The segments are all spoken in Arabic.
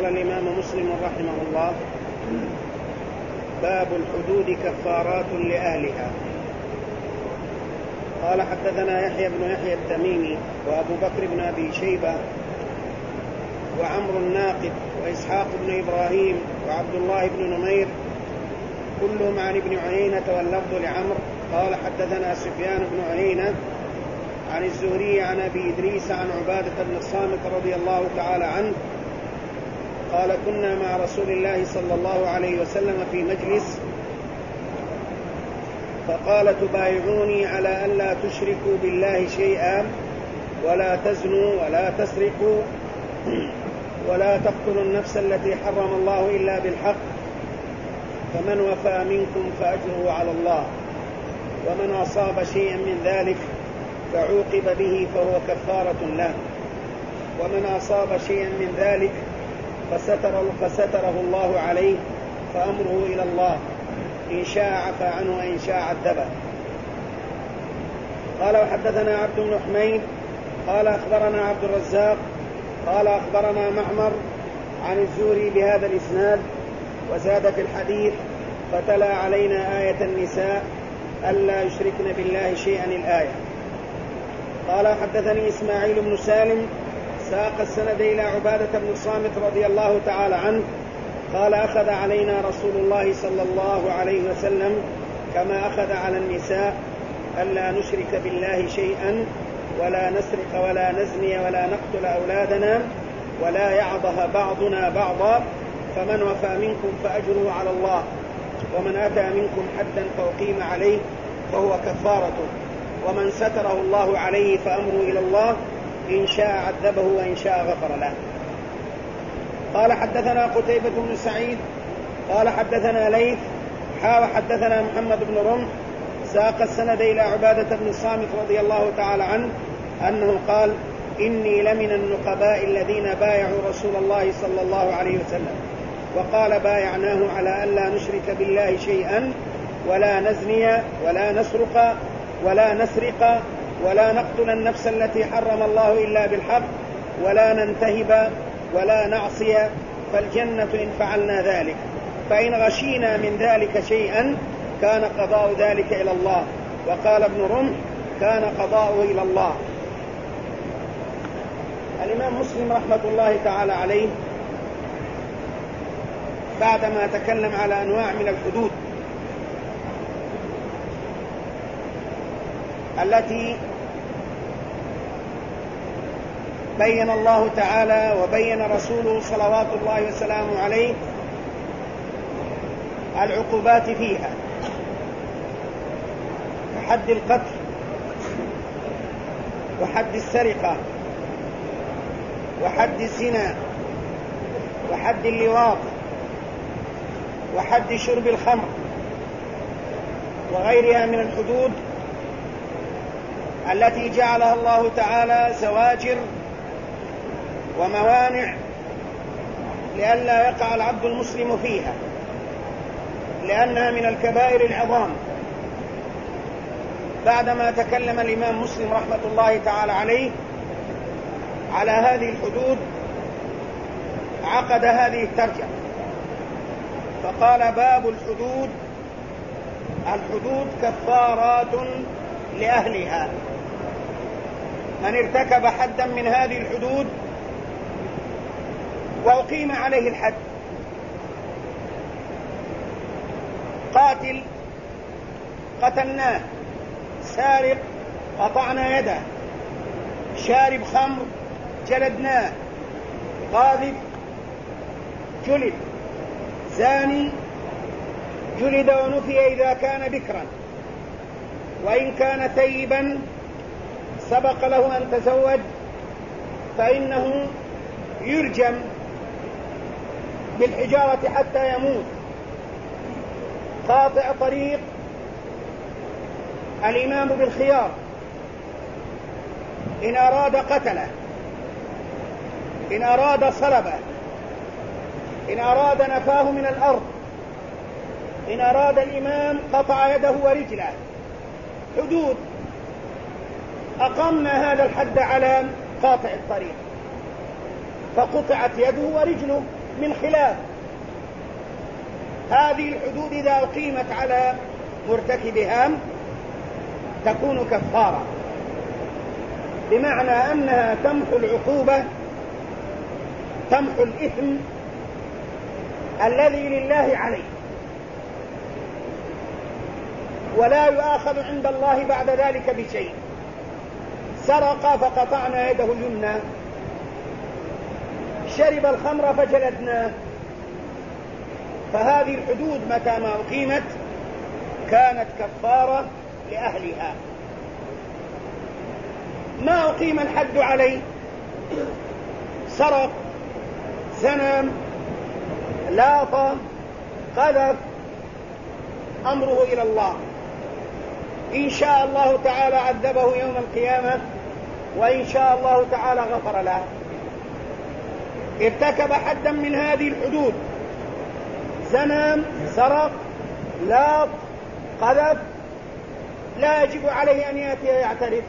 قال الإمام مسلم رحمه الله: باب الحدود كفارات لأهلها. قال: حدثنا يحيى بن يحيى التميمي وأبو بكر بن أبي شيبة وعمرو الناقد وإسحاق بن إبراهيم وعبد الله بن نمير كلهم عن ابن عيينة واللفظ لعمرو قال: حدثنا سفيان بن عيينة عن الزهري عن أبي إدريس عن عبادة بن الصامت رضي الله تعالى عنه قال: كنا مع رسول الله صلى الله عليه وسلم في مجلس فقال: تبايعوني على ألا تشركوا بالله شيئا ولا تزنوا ولا تسرقوا ولا تقتلوا النفس التي حرم الله إلا بالحق، فمن وفى منكم فأجره على الله، ومن أصاب شيئا من ذلك فعوقب به فهو كفارة له، ومن أصاب شيئا من ذلك فستره الله عليه فأمره إلى الله، إن شاء عفى عنه وإن شاء عذبه. قال: وحدثنا عبد بن حميد قال: أخبرنا عبد الرزاق قال: أخبرنا معمر عن الزهري بهذا الإسناد وزاد في الحديث: فتلا علينا آية النساء ألا يشركن بالله شيئا الآية. قال: حدثني إسماعيل بن سالم ساق السند إلى عبادة بن الصامت رضي الله تعالى عنه قال: أخذ علينا رسول الله صلى الله عليه وسلم كما أخذ على النساء ألا نشرك بالله شيئا ولا نسرق ولا نزني ولا نقتل أولادنا ولا يعضه بعضنا بعضا، فمن وفى منكم فأجره على الله، ومن أتى منكم حدا فأقيم عليه فهو كفارته، ومن ستره الله عليه فأمره إلى الله، إن شاء عذبه وإن شاء غفر له. قال: حدثنا قتيبة بن سعيد قال: حدثنا ليث حدثنا محمد بن رمح ساق السند إلى عبادة بن الصامت رضي الله تعالى عنه أنه قال: إني لمن النقباء الذين بايعوا رسول الله صلى الله عليه وسلم، وقال: بايعناه على ألا نشرك بالله شيئا ولا نزني ولا نسرق ولا نسرق ولا نقتل النفس التي حرم الله إلا بالحق ولا ننتهب ولا نعصي، فالجنة إن فعلنا ذلك، فإن غشينا من ذلك شيئا كان قضاء ذلك إلى الله. وقال ابن رمح: كان قضاؤه إلى الله. الإمام مسلم رحمة الله تعالى عليه بعدما تكلم على أنواع من الحدود التي بين الله تعالى وبين رسوله صلوات الله وسلامه عليه العقوبات فيها، كحد القتل وحد السرقة وحد الزنا وحد اللواط وحد شرب الخمر وغيرها من الحدود التي جعلها الله تعالى زواجر وموانع لئلا يقع العبد المسلم فيها، لأنها من الكبائر العظام. بعدما تكلم الإمام مسلم رحمة الله تعالى عليه على هذه الحدود عقد هذه الترجمة فقال: باب الحدود. الحدود كفارات لأهلها، من ارتكب حدا من هذه الحدود وأقيم عليه الحد: قاتل قتلناه، سارق قطعنا يده، شارب خمر جلدناه، قاذف جلد، زاني جلد ونفي إذا كان بكرا، وإن كان ثيبا سبق له أن تزوج فإنه يرجم بالحجارة حتى يموت. قاطع طريق الإمام بالخيار، إن أراد قتله، إن أراد صلبه، إن أراد نفاه من الأرض، إن أراد الإمام قطع يده ورجله. حدود. أقمنا هذا الحد على قاطع الطريق فقطعت يده ورجله من خلاف. هذه الحدود إذا أقيمت على مرتكبها تكون كفارة، بمعنى أنها تمحو العقوبة، تمحو الإثم الذي لله عليه، ولا يؤاخذ عند الله بعد ذلك بشيء. سرق فقطعنا يده اليمنى، شرب الخمر فجلدناه. فهذه الحدود متى ما أقيمت كانت كفارة لأهلها. ما أقيم الحد عليه، سرق، زنى، لاط، قذف، أمره إلى الله. إن شاء الله تعالى عذبه يوم القيامة، وإن شاء الله تعالى غفر له. ارتكب حدا من هذه الحدود، زنى، سرق، لاط، قذف، لا يجب عليه أن يأتي يعترف،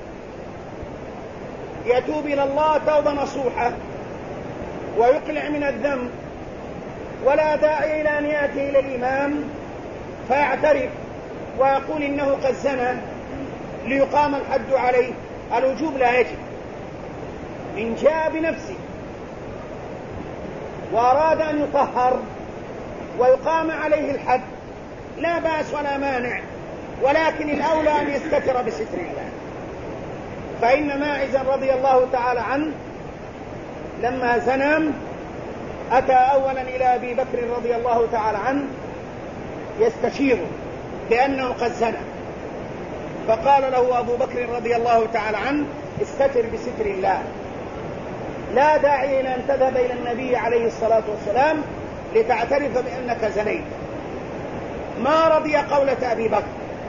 يتوب إلى الله توبة نصوحة ويقلع من الذنب، ولا داعي إلى أن يأتي إلى الإمام فيعترف ويقول إنه قد زنى ليقام الحد عليه. الوجوب لا يجب. إن جاء بنفسه وأراد أن يطهر ويقام عليه الحد لا بأس ولا مانع، ولكن الأولى أن يستتر بستر الله. فإن ماعزا رضي الله تعالى عنه لما زنى أتى أولا إلى أبي بكر رضي الله تعالى عنه يستشيره بأنه قد زنى، فقال له أبو بكر رضي الله تعالى عنه استتر بستر الله، لا داعي إلى أن تذهب إلى النبي عليه الصلاة والسلام لتعترف بأنك زنيت. ما رضي قولة أبي بكر،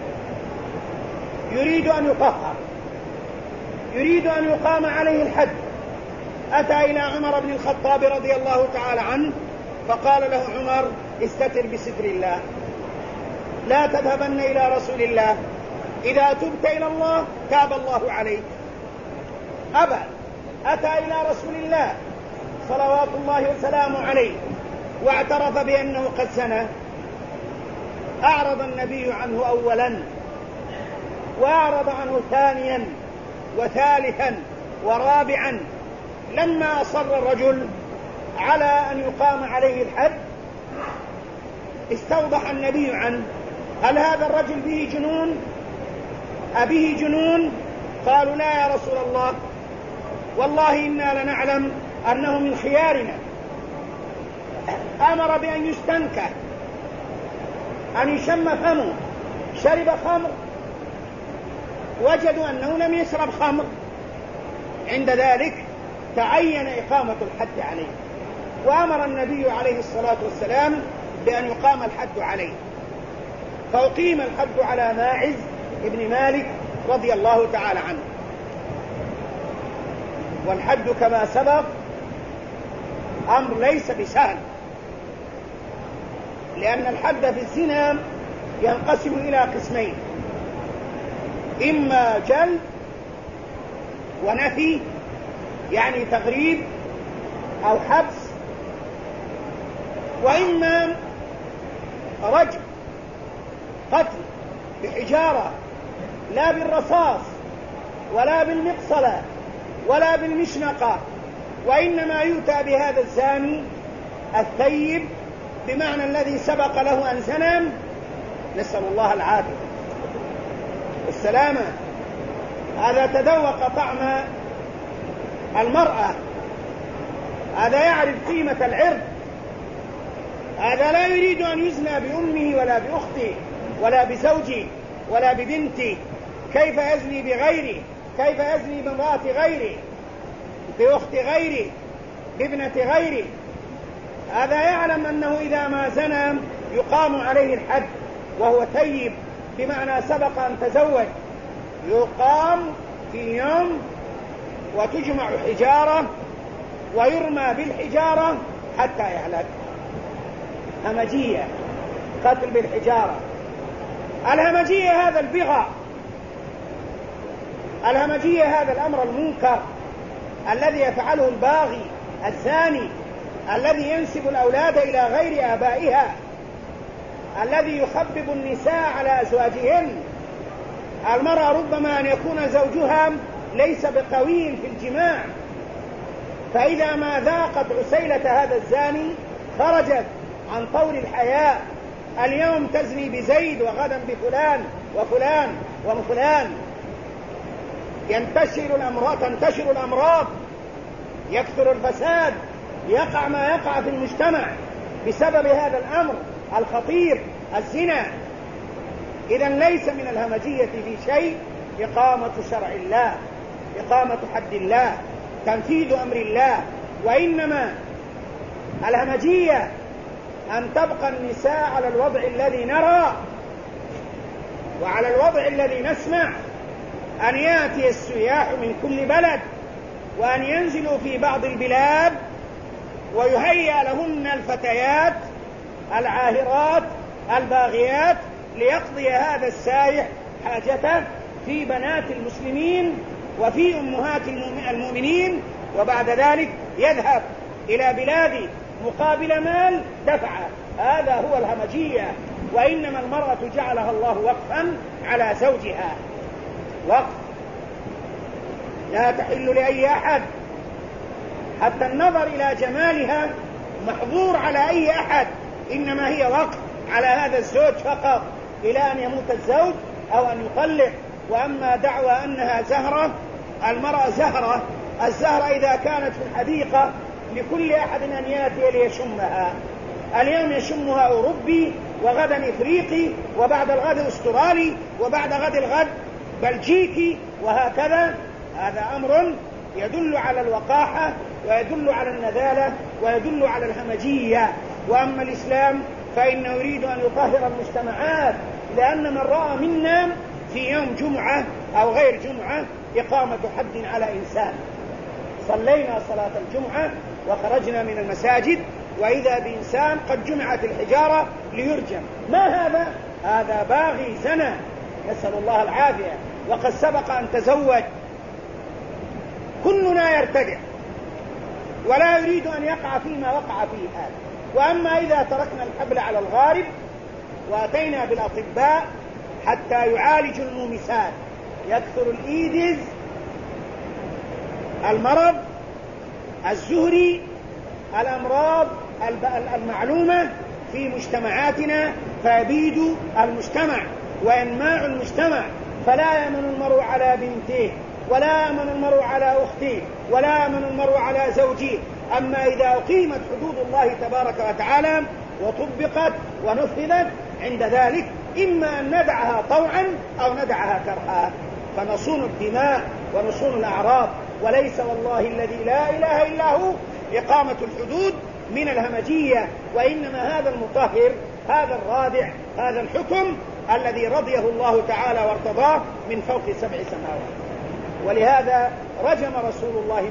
يريد أن يطهر، يريد أن يقام عليه الحد. أتى إلى عمر بن الخطاب رضي الله تعالى عنه فقال له عمر استتر بستر الله، لا تذهبن إلى رسول الله، إذا تبت إلى الله تاب الله عليك. أبى، أتى إلى رسول الله صلوات الله وسلامه عليه واعترف بأنه قد زنى. أعرض النبي عنه أولا، وأعرض عنه ثانيا وثالثا ورابعا. لما أصر الرجل على أن يقام عليه الحد استوضح النبي عنه، هل هذا الرجل به جنون؟ أبيه جنون؟ قالوا لا يا رسول الله، والله إنا لنعلم أنه من خيارنا. أمر بأن يستنكى، أن يشم فمه، شرب خمر، وجدوا أنه لم يشرب خمر، عند ذلك تعين إقامة الحد عليه، وأمر النبي عليه الصلاة والسلام بأن يقام الحد عليه، فأقيم الحد على ماعز ابن مالك رضي الله تعالى عنه. والحد كما سبق أمر ليس بسهل، لأن الحد في الزنا ينقسم إلى قسمين، إما جلد ونفي يعني تغريب أو حبس، وإما رجم قتل بحجارة، لا بالرصاص ولا بالمقصلة ولا بالمشنقة، وإنما يؤتى بهذا الزاني الثيب بمعنى الذي سبق له أن زنى، نسأل الله العافية والسلامة. هذا تذوق طعم المرأة، هذا يعرف قيمة العرض، هذا لا يريد أن يزنى بأمه ولا بأخته ولا بزوجه ولا ببنته. كيف يزني بغيره؟ كيف يزني بامرأة غيره، بأخت غيره، بابنة غيره؟ هذا يعلم أنه إذا ما زنى يقام عليه الحد وهو ثيب، بمعنى سبق أن تزوج، يقام في يوم وتجمع حجارة ويرمى بالحجارة حتى يهلك. همجية، قتل بالحجارة. الهمجية هذا البغى، الهمجية هذا الأمر المنكر الذي يفعله الباغي الزاني الذي ينسب الأولاد إلى غير آبائها، الذي يخبب النساء على أزواجهن. المرأة ربما أن يكون زوجها ليس بقوي في الجماع، فإذا ما ذاقت عسيلة هذا الزاني خرجت عن طور الحياء، اليوم تزني بزيد وغدا بفلان وفلان وفلان، تنتشر الأمراض، يكثر الفساد، يقع ما يقع في المجتمع بسبب هذا الأمر الخطير، الزنا. إذن ليس من الهمجية في شيء إقامة شرع الله، إقامة حد الله، تنفيذ أمر الله، وإنما الهمجية أن تبقى النساء على الوضع الذي نرى وعلى الوضع الذي نسمع، أن يأتي السياح من كل بلد وأن ينزلوا في بعض البلاد ويهيأ لهن الفتيات العاهرات الباغيات ليقضي هذا السائح حاجته في بنات المسلمين وفي أمهات المؤمنين، وبعد ذلك يذهب إلى بلاد مقابل مال دفعه. هذا هو الهمجية. وإنما المرأة جعلها الله وقفا على زوجها، وقف لا تحل لأي أحد، حتى النظر إلى جمالها محظور على أي أحد، إنما هي وقف على هذا الزوج فقط إلى أن يموت الزوج أو أن يطلق. وأما دعوى أنها زهرة، المرأة زهرة، الزهرة إذا كانت في الحديقة لكل أحد أن يأتي ليشمها، اليوم يشمها أوروبي وغدا إفريقي وبعد الغد أسترالي وبعد غد الغد بلجيكي وهكذا. هذا أمر يدل على الوقاحة ويدل على النذالة ويدل على الهمجية. وأما الإسلام فإنه يريد أن يطهر المجتمعات، لأن من رأى منا في يوم جمعة أو غير جمعة إقامة حد على إنسان، صلينا صلاة الجمعة وخرجنا من المساجد وإذا بإنسان قد جمعت الحجارة ليرجم، ما هذا؟ هذا باغي زنى، نسأل الله العافية، وقد سبق أن تزوج. كلنا يرتدع ولا يريد أن يقع فيما وقع فيه هذا. وأما إذا تركنا الحبل على الغارب وأتينا بالأطباء حتى يعالجوا المومسات، يكثر الإيدز، المرض الزهري، الأمراض المعلومة في مجتمعاتنا، فيبيد المجتمع وينماع المجتمع، فلا يأمن المرء على بنته ولا يأمن المرء على أخته ولا يأمن المرء على زوجه. أما إذا أقيمت حدود الله تبارك وتعالى وطبقت ونفذت، عند ذلك إما أن ندعها طوعا أو ندعها كرها، فنصون الدماء ونصون الأعراض. وليس والله الذي لا إله إلا هو إقامة الحدود من الهمجية، وإنما هذا المطهر، هذا الرادع، هذا الحكم الذي رضيه الله تعالى وارتضاه من فوق 7 سماوات. ولهذا رجم رسول الله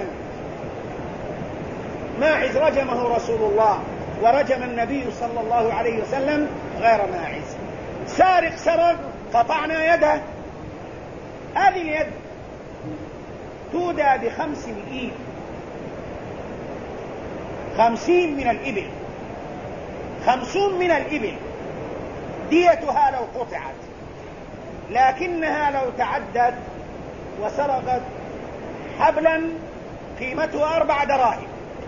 ماعز رجمه رسول الله، ورجم النبي صلى الله عليه وسلم غير ماعز. سرق قطعنا يده. هذه اليد تودى ب5 مئين، 50 من الإبل، 50 من الإبل ديتها لو قطعت، لكنها لو تعدت وسرقت حبلا قيمته 4 دراهم،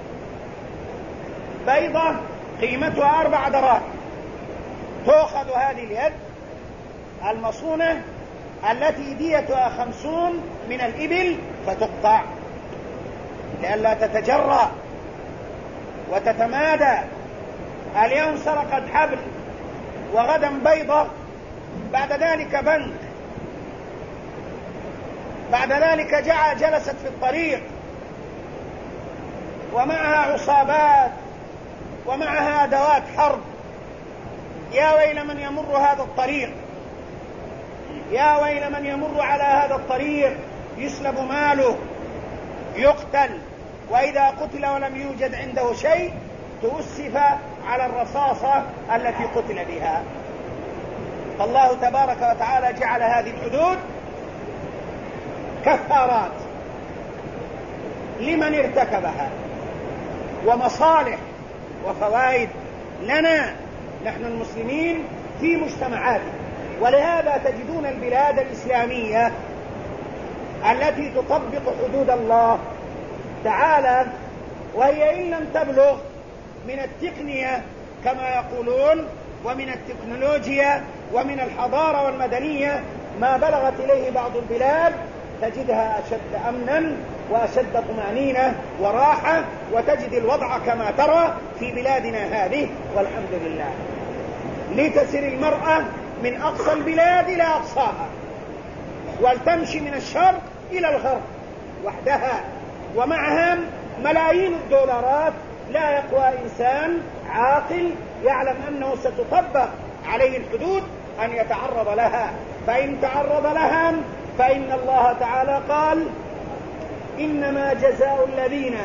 بيضة قيمتها 4 دراهم، تأخذ هذه اليد المصونة التي ديتها 50 من الإبل فتقطع لئلا تتجرأ وتتمادى. اليوم سرقت حبل وغدا بيضة، بعد ذلك بنك، بعد ذلك جلست في الطريق ومعها عصابات ومعها أدوات حرب. يا ويل من يمر هذا الطريق، يا ويل من يمر على هذا الطريق، يسلب ماله، يقتل، وإذا قتل ولم يوجد عنده شيء تؤسف على الرصاصة التي قتل بها. فالله تبارك وتعالى جعل هذه الحدود كفارات لمن ارتكبها، ومصالح وفوائد لنا نحن المسلمين في مجتمعاتنا. ولهذا تجدون البلاد الإسلامية التي تطبق حدود الله تعالى وهي إن لم تبلغ من التقنية كما يقولون ومن التكنولوجيا ومن الحضارة والمدنية ما بلغت إليه بعض البلاد، تجدها أشد أمنا وأشد طمأنينة وراحة، وتجد الوضع كما ترى في بلادنا هذه والحمد لله. لتسر المرأة من أقصى البلاد إلى أقصاها، ولتمشي من الشرق إلى الغرب وحدها، ومعها ملايين الدولارات. لا يقوى إنسان عاقل يعلم أنه ستطبق عليه الحدود أن يتعرض لها، فإن تعرض لها فإن الله تعالى قال: إنما جزاء الذين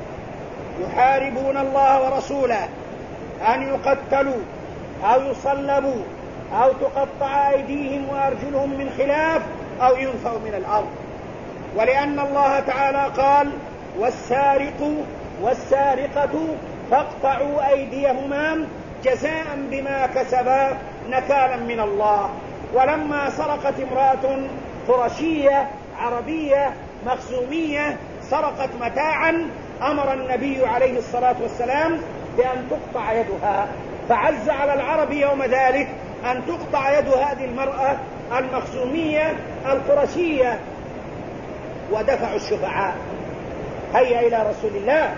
يحاربون الله ورسوله أن يقتلوا أو يصلبوا أو تقطع أيديهم وأرجلهم من خلاف أو ينفوا من الأرض. ولأن الله تعالى قال: والسارق والسارقة فاقطعوا أيديهما جزاء بما كسبا نكالا من الله. ولما سرقت امرأة قرشية عربية مخزومية سرقت متاعا، أمر النبي عليه الصلاة والسلام بأن تقطع يدها، فعز على العرب يوم ذلك أن تقطع يد هذه المرأة المخزومية القرشية، ودفعوا الشفعاء هيا إلى رسول الله.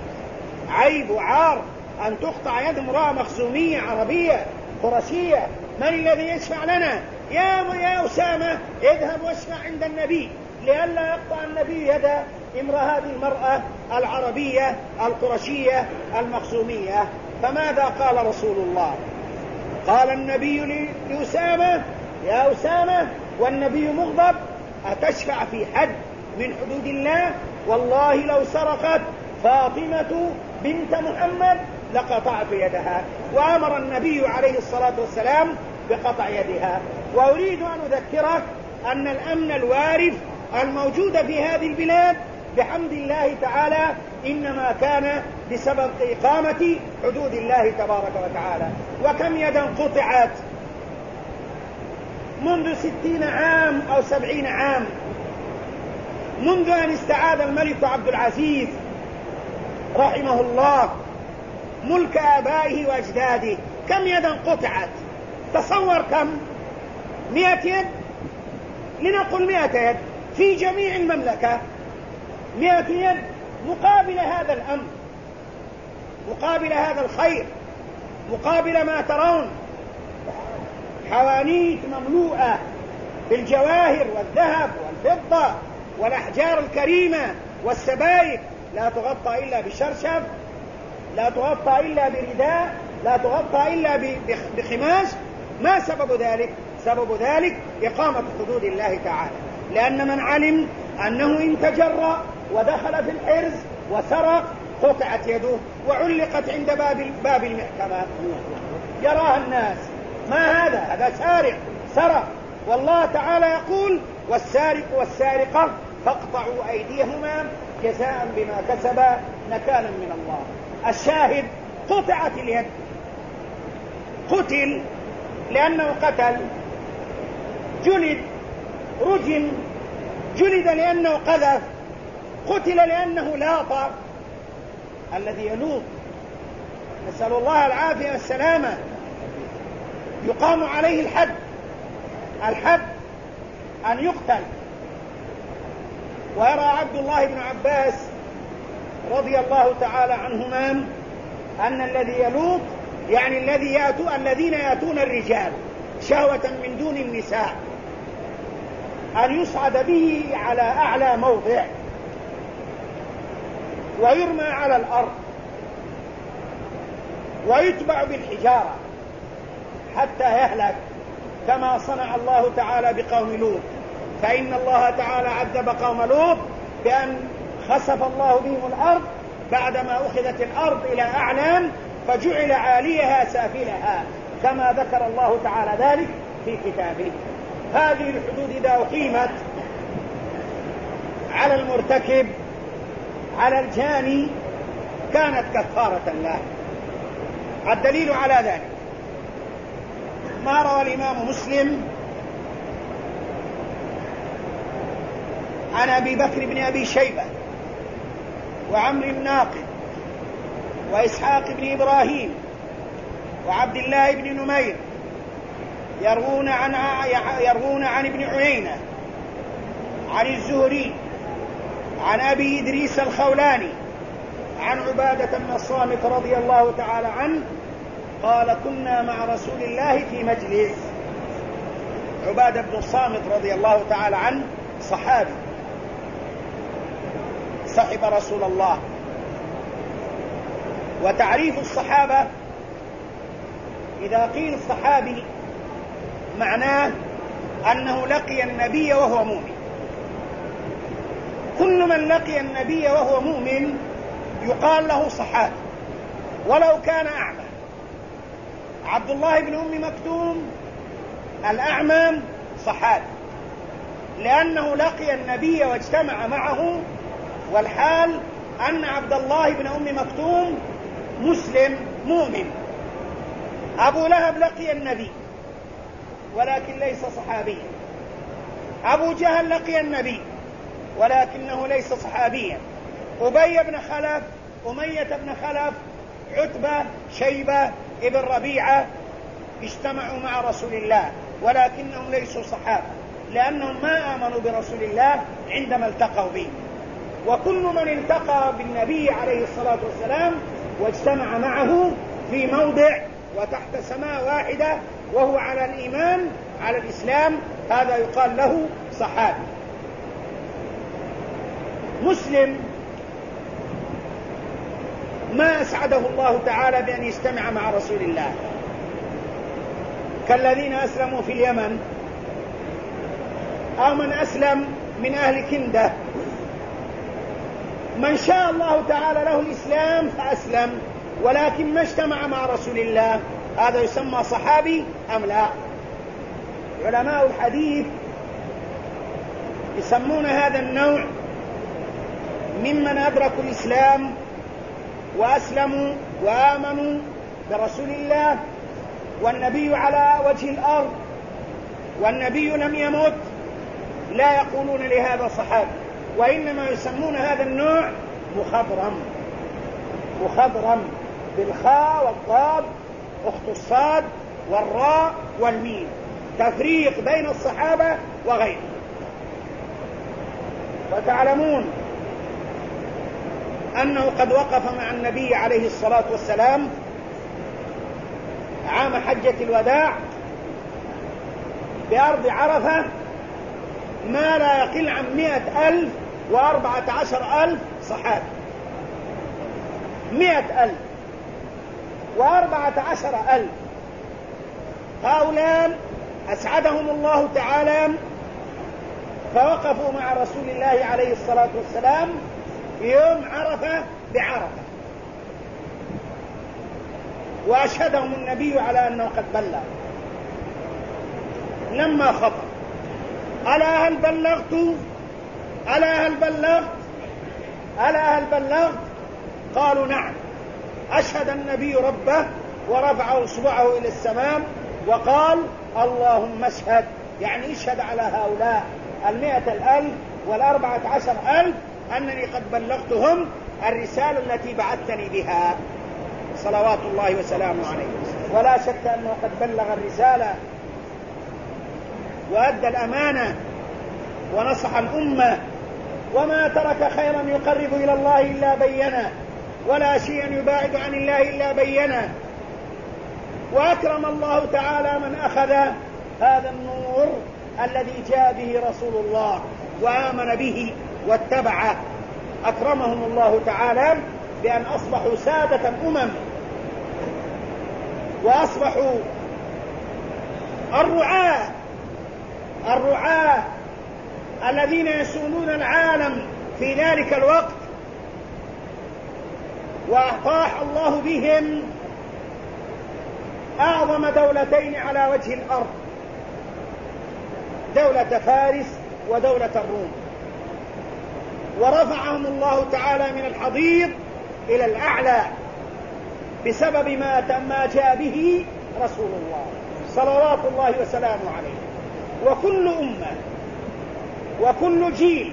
عيب وعار أن تقطع يد امرأة مخزومية عربية قرشية. من الذي يشفع لنا؟ يا أسامة اذهب واشفع عند النبي لئلا يقطع النبي يد هذه المرأة العربية القرشية المخزومية. فماذا قال رسول الله؟ قال النبي لأسامة: يا أسامة، والنبي مغضب: أتشفع في حد من حدود الله؟ والله لو سرقت فاطمة بنت محمد لقطعت يدها. وأمر النبي عليه الصلاة والسلام بقطع يدها. وأريد أن أذكرك أن الأمن الوارف الموجود في هذه البلاد بحمد الله تعالى إنما كان بسبب إقامة حدود الله تبارك وتعالى. وكم يدا قطعت منذ 60 عام أو 70 عام، منذ أن استعاد الملك عبد العزيز رحمه الله ملك آبائه وأجداده. كم يدا قطعت؟ تصور كم؟ 100 يد، لنقل 100 يد في جميع المملكة. 100 يد مقابل هذا الأمر، مقابل هذا الخير، مقابل ما ترون حوانيت مملوءة بالجواهر والذهب والفضة والأحجار الكريمة والسبائك، لا تغطى إلا بشرشف، لا تغطى إلا برداء، لا تغطى إلا بخماش. ما سبب ذلك؟ سبب ذلك إقامة حدود الله تعالى. لأن من علم أنه إن تجرأ ودخل في الحرز وسرق قطعت يده وعلقت عند باب المحكمة، يراها الناس: ما هذا؟ هذا سرق. والله تعالى يقول: والسارق والسارقة فاقطعوا أيديهما جزاء بما كسبا نكالا من الله. الشاهد: قطعت اليد. قتل لأنه قتل، جلد، رجم، جلد لأنه قذف، قتل لأنه لاط. الذي يلوط نسأل الله العافية والسلامة يقام عليه الحد. الحد أن يقتل. ويرى عبد الله بن عباس رضي الله تعالى عنهما أن الذي يلوط يعني الذين يأتون الرجال شهوة من دون النساء أن يصعد به على أعلى موضع ويرمى على الأرض ويتبع بالحجارة حتى يهلك، كما صنع الله تعالى بقوم لوط. فإن الله تعالى عذب قوم لوط بأن خسف الله بهم الأرض بعدما أخذت الأرض إلى أعلام فجعل عاليها سافلها، كما ذكر الله تعالى ذلك في كتابه. هذه الحدود إذا أقيمت على المرتكب، على الجاني، كانت كفارة له. الدليل على ذلك ما روى الإمام مسلم عن أبي بكر بن أبي شيبة وعمرو الناقد وإسحاق بن إبراهيم وعبد الله بن نمير يروون عن ابن عيينة عن الزهري عن أبي إدريس الخولاني عن عبادة بن الصامت رضي الله تعالى عنه قال كنا مع رسول الله في مجلس. عبادة بن الصامت رضي الله تعالى عنه صحابي صحب رسول الله. وتعريف الصحابة إذا قيل الصحابي معناه أنه لقي النبي وهو مؤمن. كل من لقي النبي وهو مؤمن يقال له صحابي ولو كان أعمى. عبد الله بن أم مكتوم الأعمى صحابي لأنه لقي النبي واجتمع معه، والحال أن عبد الله بن أم مكتوم مسلم مؤمن. أبو لهب لقي النبي ولكن ليس صحابيا. أبو جهل لقي النبي ولكنه ليس صحابيا. أبي بن خلف، أمية بن خلف، عتبة، شيبة، ابن ربيعة اجتمعوا مع رسول الله ولكنهم ليسوا صحابة لأنهم ما آمنوا برسول الله عندما التقوا به. وكل من التقى بالنبي عليه الصلاة والسلام واجتمع معه في موضع وتحت سماء واحدة وهو على الإيمان على الإسلام هذا يقال له صحابي. مسلم ما أسعده الله تعالى بأن يجتمع مع رسول الله كالذين أسلموا في اليمن أو من أسلم من أهل كندة. من شاء الله تعالى له الإسلام فأسلم ولكن ما اجتمع مع رسول الله هذا يسمى صحابي أم لا؟ علماء الحديث يسمون هذا النوع ممن أدركوا الإسلام وأسلموا وآمنوا برسول الله والنبي على وجه الأرض والنبي لم يمت، لا يقولون لهذا صحابي، وإنما يسمون هذا النوع مخضرم بالخاء والضاد أخت الصاد والراء والميم، تفريق بين الصحابة وغيرهم. وتعلمون أنه قد وقف مع النبي عليه الصلاة والسلام عام حجة الوداع بأرض عرفة ما لا يقل عن 114,000 صحابي. 114,000 هؤلاء أسعدهم الله تعالى فوقفوا مع رسول الله عليه الصلاة والسلام في يوم عرفة بعرفة، وأشهدهم النبي على أنه قد بلغ. لما خطب ألا هل بلغت ألا هل بلغت قالوا نعم. أشهد النبي ربه ورفع إصبعه إلى السماء وقال اللهم اشهد، يعني اشهد على هؤلاء 100,000 و14,000 أنني قد بلغتهم الرسالة التي بعثتني بها صلوات الله وسلامه عليه. ولا شك أنه قد بلغ الرسالة وأدى الأمانة ونصح الأمة، وما ترك خيرا يقرب إلى الله إلا بينه، ولا شيئا يباعد عن الله إلا بينه. وأكرم الله تعالى من أخذ هذا النور الذي جاء به رسول الله وآمن به واتبعه. أكرمهم الله تعالى بأن أصبحوا سادة الأمم وأصبحوا الرعاة الذين يسودون العالم في ذلك الوقت. وأطاح الله بهم أعظم دولتين على وجه الأرض، دولة فارس ودولة الروم، ورفعهم الله تعالى من الحضيض إلى الأعلى بسبب ما جاء به رسول الله صلوات الله وسلامه عليه. وكل أمة وكل جيل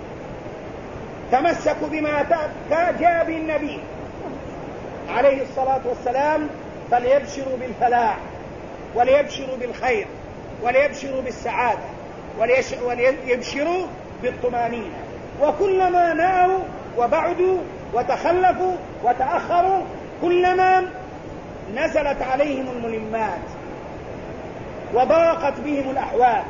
تمسكوا بما جاء به النبي عليه الصلاة والسلام فليبشروا بالفلاح، وليبشروا بالخير، وليبشروا بالسعادة، وليبشروا بالطمانينة. وكلما نأوا وبعدوا وتخلفوا وتأخروا كلما نزلت عليهم الملمات وضاقت بهم الأحوال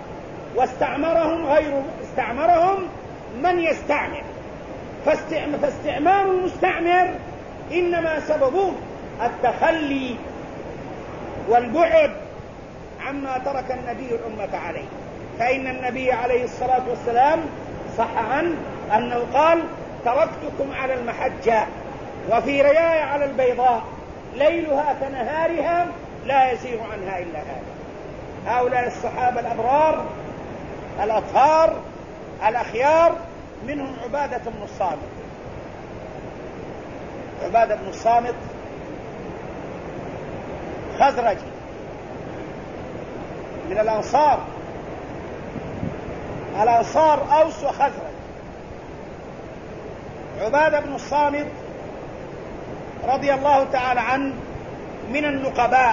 استعمرهم من يستعمر. فاستعمار المستعمر إنما سببه التخلي والبعد عما ترك النبي الأمة عليه. فإن النبي عليه الصلاة والسلام صح عنه أنه قال: تركتكم على المحجة وفي رواية على البيضاء ليلها كنهارها لا يزيغ عنها إلا هذا. هؤلاء الصحابة الأبرار الأطهار الأخيار، منهم عبادة بن الصامت. عبادة بن الصامت خزرجي من الأنصار أوس وخزرج. عبادة بن الصامت رضي الله تعالى عنه من النقباء.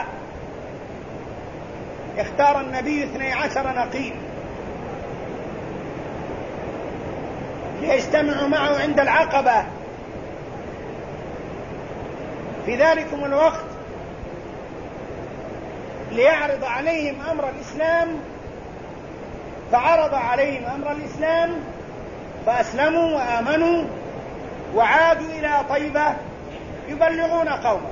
اختار النبي 12 نقيب ليجتمعوا معه عند العقبة في ذلكم الوقت ليعرض عليهم أمر الإسلام. فعرض عليهم أمر الإسلام فأسلموا وآمنوا وعادوا إلى طيبة يبلغون قومه.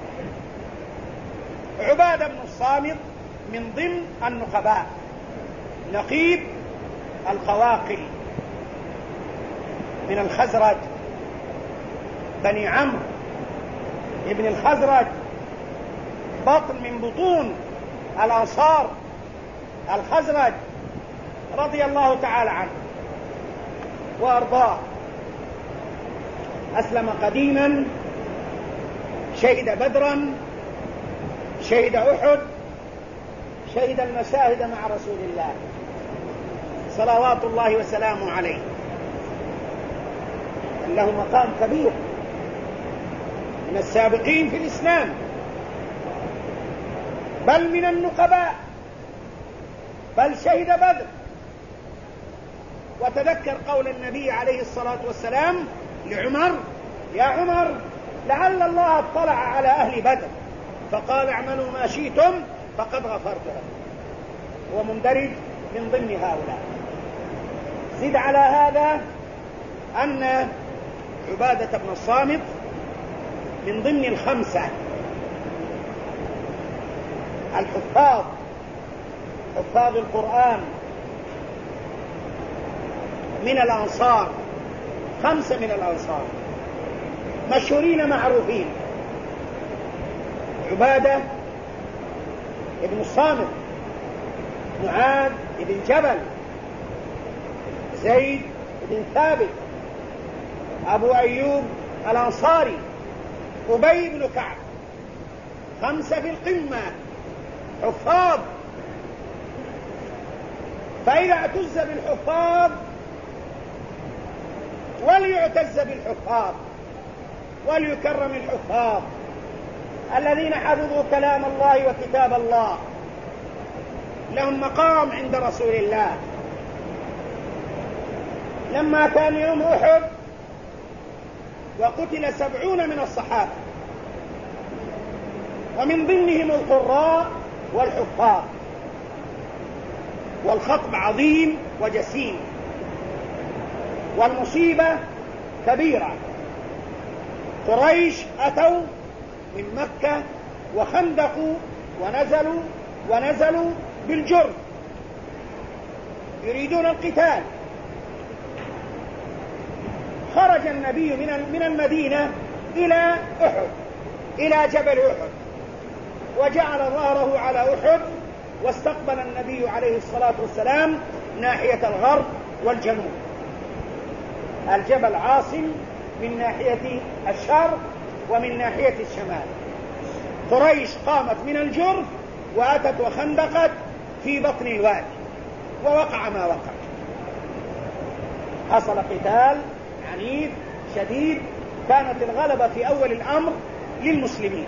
عبادة بن الصامت من ضمن النقباء، نقيب القواقل من الخزرج، بني عمرو ابن الخزرج، بطن من بطون الأنصار الخزرج رضي الله تعالى عنه وأرضاه. أسلم قديما، شهد بدرا، شهد أحد، شهد المشاهد مع رسول الله صلوات الله وسلامه عليه. له مقام كبير من السابقين في الإسلام، بل من النقباء، بل شهد بدر. وتذكر قول النبي عليه الصلاة والسلام لعمر: يا عمر، لعل الله اطلع على أهل بدر فقال: اعملوا ما شئتم فقد غفرت لكم. هو مندرج من ضمن هؤلاء. زد على هذا أن عبادة بن الصامت من ضمن الخمسة الحفاظ، حفاظ القرآن من الأنصار، 5 من الأنصار مشهورين معروفين: عبادة ابن الصامت، معاذ بن جبل، زيد بن ثابت، أبو أيوب الأنصاري، أبي بن كعب. 5 في القمة حفاظ. فإذا اعتز بالحفاظ وليعتز بالحفاظ وليكرم الحفاظ الذين حفظوا كلام الله وكتاب الله، لهم مقام عند رسول الله. لما كان يوم أحد وقتل 70 من الصحابة ومن ضمنهم القراء والحفاظ، والخطب عظيم وجسيم، والمصيبة كبيرة. قريش أتوا من مكة وخندقوا ونزلوا بالجرم يريدون القتال. خرج النبي من المدينة إلى أحد، إلى جبل أحد، وجعل ظهره على أحد، واستقبل النبي عليه الصلاة والسلام ناحية الغرب والجنوب. الجبل عاصم من ناحية الشرق ومن ناحية الشمال. قريش قامت من الجرف وأتت وخندقت في بطن الوادي، ووقع ما وقع. حصل قتال عنيف شديد، كانت الغلبة في أول الأمر للمسلمين،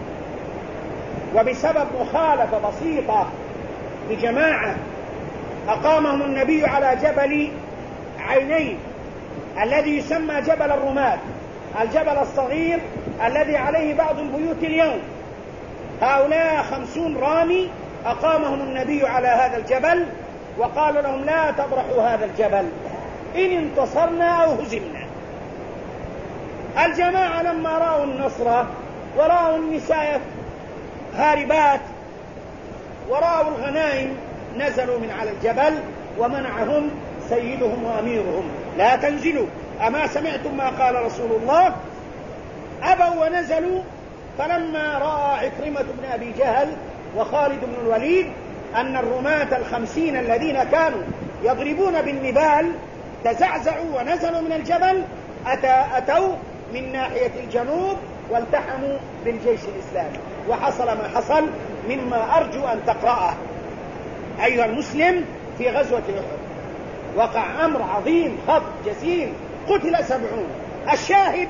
وبسبب مخالفة بسيطة لجماعة أقامهم النبي على جبل عينين الذي يسمى جبل الرماد، الجبل الصغير الذي عليه بعض البيوت اليوم. هؤلاء 50 رامي أقامهم النبي على هذا الجبل، وقالوا لهم لا تبرحوا هذا الجبل إن انتصرنا أو هزمنا. الجماعة لما رأوا النصر ورأوا النساء هاربات ورأوا الغنائم نزلوا من على الجبل، ومنعهم سيدهم وأميرهم لا تنزلوا، أما سمعتم ما قال رسول الله؟ أبوا ونزلوا. فلما رأى عكرمة بن أبي جهل وخالد بن الوليد أن الرماة 50 الذين كانوا يضربون بالنبال تزعزعوا ونزلوا من الجبل، أتوا من ناحية الجنوب والتحموا بالجيش الإسلامي، وحصل ما حصل مما أرجو أن تقرأه أيها المسلم في غزوة أحد. وقع أمر عظيم خط جسيم، قتل 70. الشاهد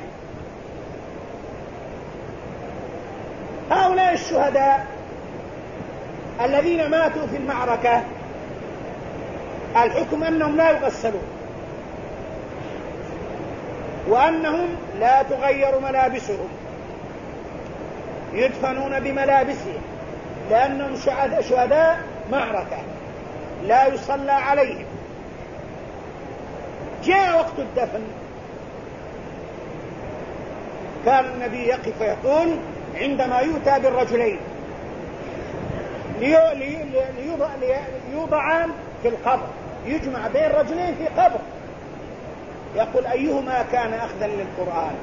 هؤلاء الشهداء الذين ماتوا في المعركة الحكم أنهم لا يغسلون، وأنهم لا تغير ملابسهم، يدفنون بملابسهم لأنهم شهداء معركة، لا يصلى عليهم. جاء وقت الدفن، كان النبي يقف يقول عندما يؤتى بالرجلين ليوضعان في القبر، يجمع بين رجلين في قبر، يقول أيهما كان أخذا للقرآن،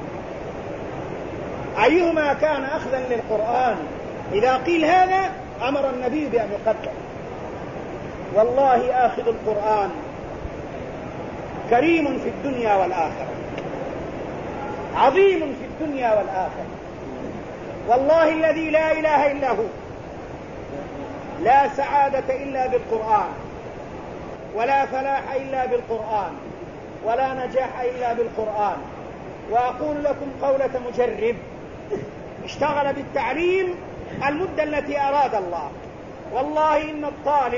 أيهما كان أخذا للقرآن. إذا قيل هذا أمر النبي بأن يقدم. والله آخذ القرآن كريم في الدنيا والآخرة، عظيم في الدنيا والآخرة. والله الذي لا إله إلا هو، لا سعادة إلا بالقرآن، ولا فلاح إلا بالقرآن، ولا نجاح إلا بالقرآن. وأقول لكم قولة مجرب اشتغل بالتعليم المدة التي أراد الله. والله إن الطالب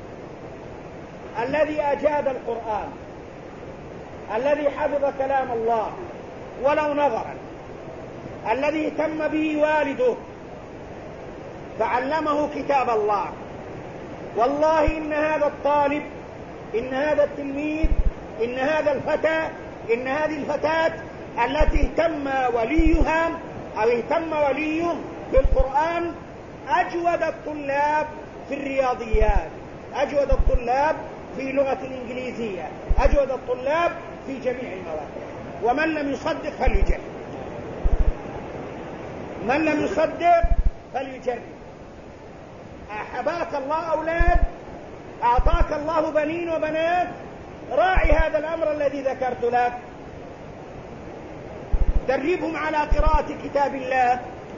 الذي أجاد القرآن، الذي حفظ كلام الله ولو نظرا، الذي اهتم به والده فعلمه كتاب الله، والله إن هذا الطالب، إن هذا التلميذ، إن هذا الفتى، إن هذه الفتاة التي اهتم وليها أو اهتم وليه بالقرآن أجود الطلاب في الرياضيات، أجود الطلاب في اللغة الإنجليزية، أجود الطلاب في جميع المواد. ومن لم يصدق فليجرب، من لم يصدق فليجرب. أحباك الله أولاد، أعطاك الله بنين وبنات، راعي هذا الأمر الذي ذكرت لك، دربهم على قراءة كتاب الله،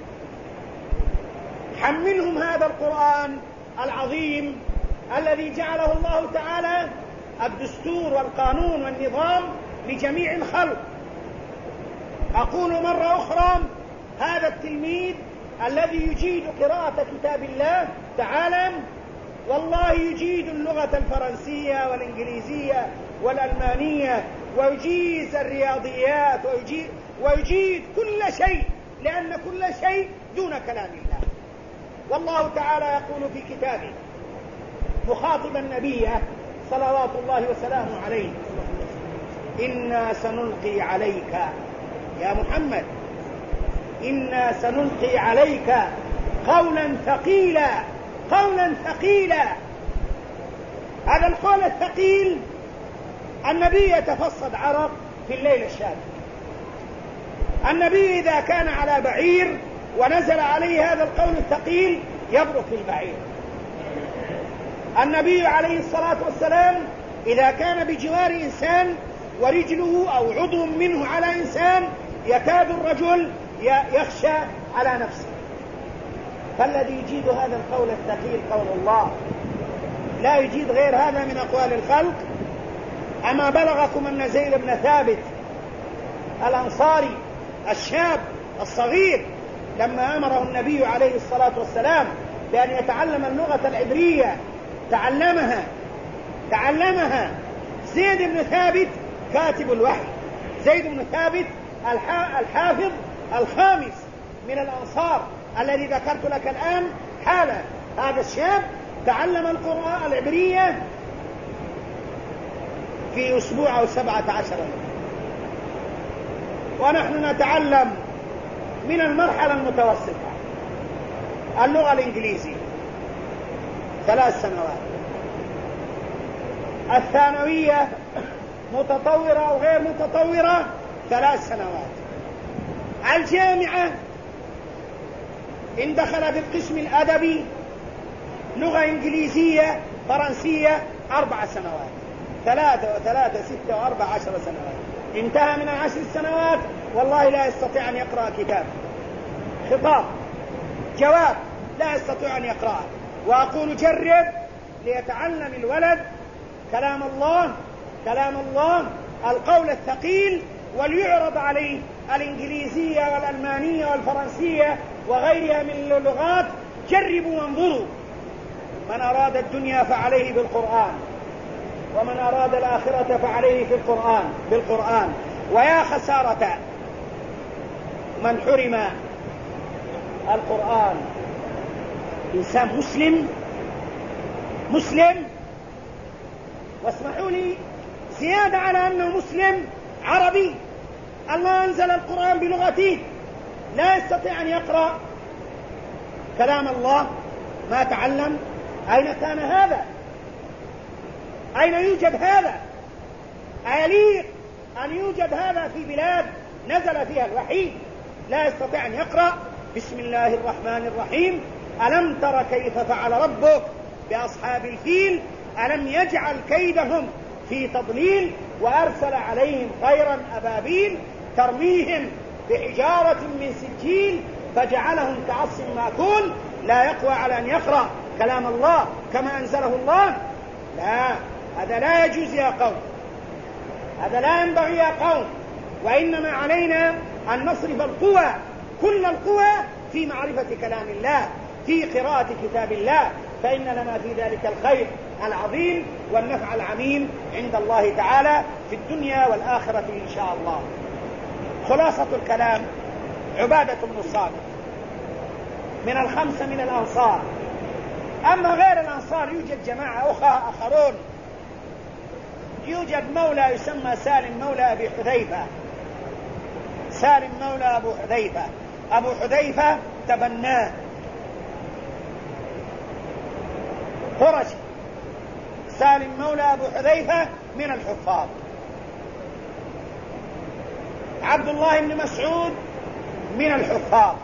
حملهم هذا القرآن العظيم الذي جعله الله تعالى الدستور والقانون والنظام لجميع الخلق. أقول مرة أخرى، هذا التلميذ الذي يجيد قراءة كتاب الله تعالى والله يجيد اللغة الفرنسية والإنجليزية والألمانية، ويجيد الرياضيات، ويجيد كل شيء، لأن كل شيء دون كلام الله. والله تعالى يقول في كتابه مخاطبا نبيه صلوات الله وسلامه عليه: إنا سنلقي عليك يا محمد، إنا سنلقي عليك قولا ثقيلا، قولا ثقيلا. هذا القول الثقيل النبي يتفصد عرق في الليل الشاتي. النبي إذا كان على بعير ونزل عليه هذا القول الثقيل يبرك البعير. النبي عليه الصلاة والسلام إذا كان بجوار إنسان ورجله أو عضو منه على إنسان يكاد الرجل يخشى على نفسه. فالذي يجيد هذا القول الثقيل قول الله، لا يجيد غير هذا من أقوال الخلق. أما بلغكم أن زيد بن ثابت الأنصاري الشاب الصغير لما أمره النبي عليه الصلاة والسلام بأن يتعلم اللغة العبرية تعلمها زيد بن ثابت كاتب الوحي، زيد بن ثابت الحافظ الخامس من الأنصار الذي ذكرت لك الآن حالا. هذا الشاب تعلم القراءة العبرية في أسبوع أو 17 يوم، ونحن نتعلم من المرحلة المتوسطة اللغة الإنجليزية 3 سنوات، الثانوية متطورة أو غير متطورة 3 سنوات، الجامعة إن دخل في القسم الأدبي لغة إنجليزية فرنسية 4 سنوات، 3 و3 6 و4 10 سنوات. انتهى من 10 سنوات والله لا يستطيع أن يقرأ كتاب، خطاب جواب لا يستطيع أن يقرأ. وأقول جرب ليتعلم الولد كلام الله القول الثقيل، وليعرض عليه الإنجليزية والألمانية والفرنسية وغيرها من اللغات. جربوا وانظروا. من أراد الدنيا فعليه بالقرآن، ومن أراد الآخرة فعليه في بالقرآن. ويا خسارة من حرم القرآن، إنسان مسلم واسمحوا لي زيادة على أنه مسلم عربي، الله أنزل القرآن بلغته، لا يستطيع أن يقرأ كلام الله، ما تعلم. أين كان هذا؟ أين يوجد هذا؟ أيليق أن يوجد هذا في بلاد نزل فيها الوحي؟ لا يستطيع أن يقرأ بسم الله الرحمن الرحيم، ألم تر كيف فعل ربك بأصحاب الفيل، ألم يجعل كيدهم في تضليل، وأرسل عليهم طيرا أبابيل ترميهم بحجارة من سجيل فجعلهم كعصف مأكول. لا يقوى على أن يقرأ كلام الله كما أنزله الله؟ لا، هذا لا يجوز يا قوم، هذا لا ينبغي يا قوم. وإنما علينا أن نصرف القوى، كل القوى، في معرفة كلام الله، في قراءة كتاب الله، فإن لنا في ذلك الخير العظيم والنفع العميم عند الله تعالى في الدنيا والآخرة إن شاء الله. خلاصة الكلام: عبادة بن الصامت من الخمسة من الأنصار. أما غير الأنصار يوجد جماعة آخرون. يوجد مولى يسمى سالم مولى أبي حذيفة، سالم مولى أبو حذيفة تبناه قرشي. سالم مولى أبو حذيفة من الحفاظ. عبد الله بن مسعود من الحفاظ.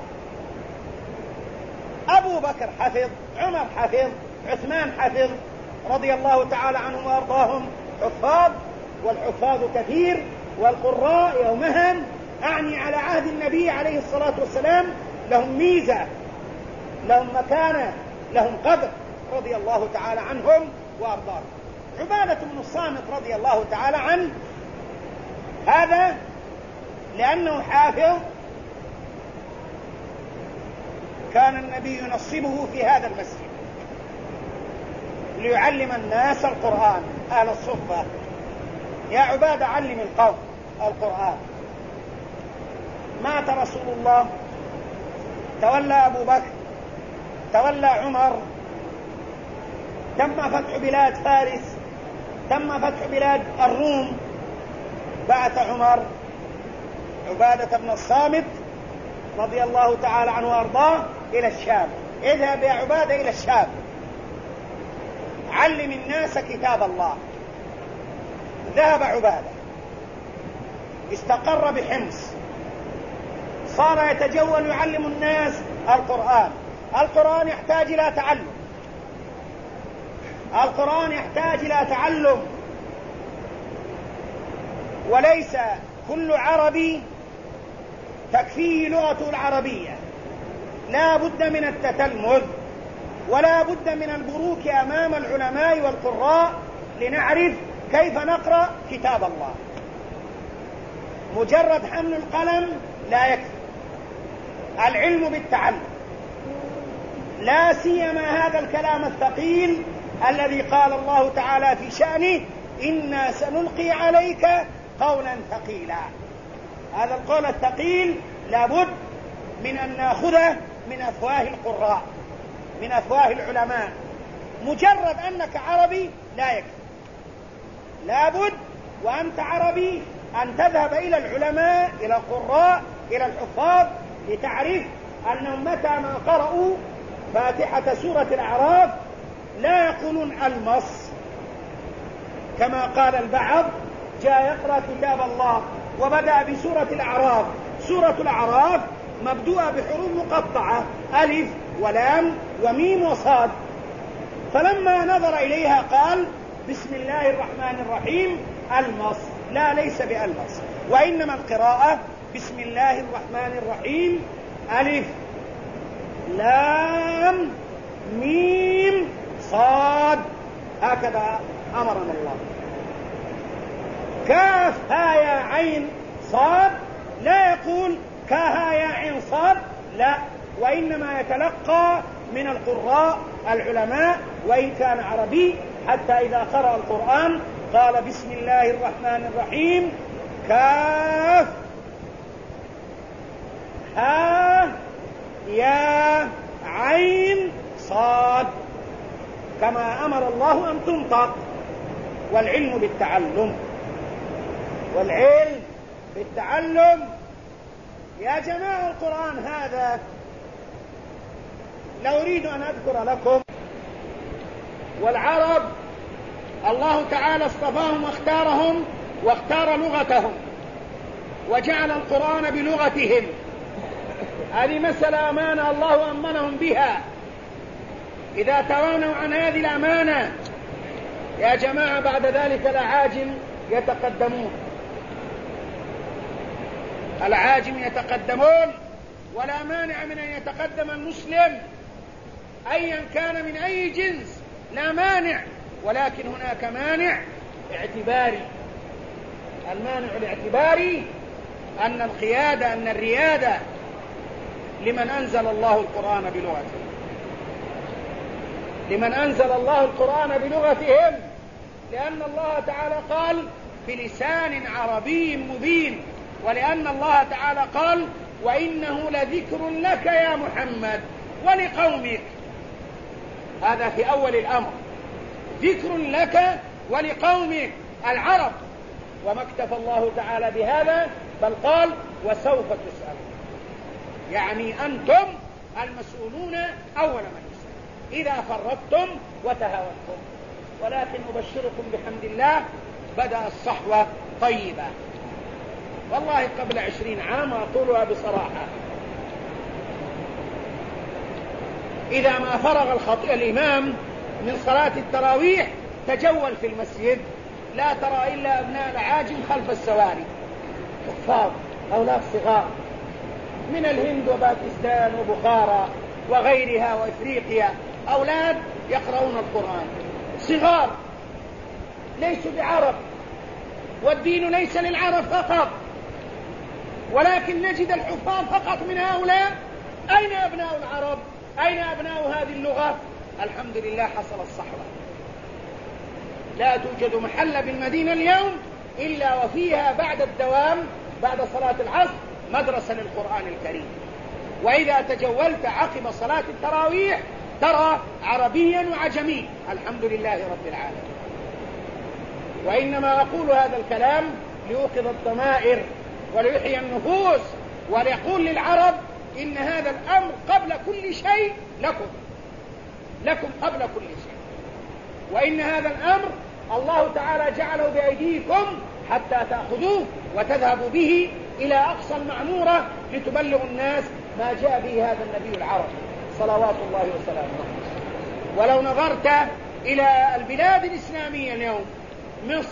أبو بكر حفظ، عمر حفظ، عثمان حفظ رضي الله تعالى عنهم وأرضاهم حفاظ، والحفاظ كثير، والقراء يومها أعني على عهد النبي عليه الصلاة والسلام لهم ميزة، لهم مكانة، لهم قدر رضي الله تعالى عنهم وأرضاهم. عبادة بن الصامت رضي الله تعالى عنه هذا لأنه حافظ كان النبي ينصبه في هذا المسجد ليعلم الناس القرآن. أهل الصفة: يا عبادة علم القوم القرآن. مات رسول الله، تولى أبو بكر، تولى عمر، تم فتح بلاد فارس، تم فتح بلاد الروم. بعث عمر عبادة بن الصامت رضي الله تعالى عنه وارضاه إلى الشام: اذهب يا عبادة إلى الشام، علم الناس كتاب الله. ذهب عبادة، استقر بحمص، صار يتجول يعلم الناس القرآن. القرآن يحتاج إلى تعلم، القرآن يحتاج إلى تعلم. وليس كل عربي تكفيه لغته العربية، لا بد من التتلمذ ولا بد من البروك أمام العلماء والقراء لنعرف كيف نقرأ كتاب الله. مجرد حمل القلم لا يكفي، العلم بالتعلم، لا سيما هذا الكلام الثقيل الذي قال الله تعالى في شأنه إنا سنلقي عليك قولا ثقيلا. هذا القول الثقيل لابد من أن نأخذه من أفواه القراء، من أفواه العلماء. مجرد أنك عربي لا يكفي، لابد وأنت عربي أن تذهب إلى العلماء، إلى القراء، إلى الحفاظ، لتعرف أنهم متى ما قرأوا فاتحة سورة الأعراف لا يقولون المص كما قال البعض، جاء يقرأ كتاب الله وبدأ بسورة الأعراف. سورة الأعراف مبدوءة بحروف مقطعة، ألف ولام وميم وصاد، فلما نظر إليها قال بسم الله الرحمن الرحيم المص، لا ليس بألمص، وإنما القراءة بسم الله الرحمن الرحيم ألف لام ميم صاد، هكذا أمرنا الله. كاف ها يا عين صاد لا يقول كاها يا عين صاد، لا، وإنما يتلقى من القراء العلماء وإن كان عربي، حتى إذا قرأ القرآن قال بسم الله الرحمن الرحيم كاف ها يا عين صاد، كما أمر الله أن تنطق. والعلم بالتعلم، والعلم بالتعلم. يا جماعة القرآن هذا لو أريد أن أذكر لكم، والعرب الله تعالى اصطفاهم واختارهم واختار لغتهم وجعل القرآن بلغتهم، هذه مسألة أمانة الله أمنهم بها. إذا ترونوا عن هذه الأمانة يا جماعة بعد ذلك الأعاجم يتقدمون، الأعاجم يتقدمون، ولا مانع من أن يتقدم المسلم أيا كان من أي جنس، لا مانع، ولكن هناك مانع اعتباري. المانع الاعتباري أن القيادة، أن الريادة لمن أنزل الله القرآن بلغته، لمن أنزل الله القرآن بلغتهم، لأن الله تعالى قال بلسان عربي مبين، ولأن الله تعالى قال وإنه لذكر لك يا محمد ولقومك. هذا في أول الأمر، ذكر لك ولقومك العرب، وما اكتفى الله تعالى بهذا بل قال وسوف تسألون، يعني أنتم المسؤولون أول من يسأل إذا فرطتم وتهاوتم. ولكن أبشركم بحمد الله بدأ الصحوة طيبة، والله قبل 20 عام أقولها بصراحة، إذا ما فرغ الإمام من صلاة التراويح تجول في المسجد، لا ترى إلا أبناء العاجم خلف السواري، حفاظ، أولاد صغار من الهند وباكستان وبخارى وغيرها وإفريقيا، أولاد يقرؤون القرآن صغار ليسوا بعرب، والدين ليس للعرب فقط، ولكن نجد الحفاظ فقط من هؤلاء. أين أبناء العرب؟ أين أبناء هذه اللغة؟ الحمد لله حصل الصحوة، لا توجد محل بالمدينة اليوم إلا وفيها بعد الدوام بعد صلاة العصر مدرسة للقرآن الكريم، وإذا تجولت عقب صلاة التراويح ترى عربيا وعجمي، الحمد لله رب العالمين. وإنما أقول هذا الكلام ليوقظ الضمائر وليحيي النفوس، وليقول للعرب إن هذا الأمر قبل كل شيء لكم قبل كل شيء، وإن هذا الأمر الله تعالى جعله بأيديكم حتى تأخذوه وتذهبوا به إلى أقصى المعمورة لتبلغوا الناس ما جاء به هذا النبي العربي صلوات الله وسلامه. ولو نظرت إلى البلاد الإسلامية اليوم، مصر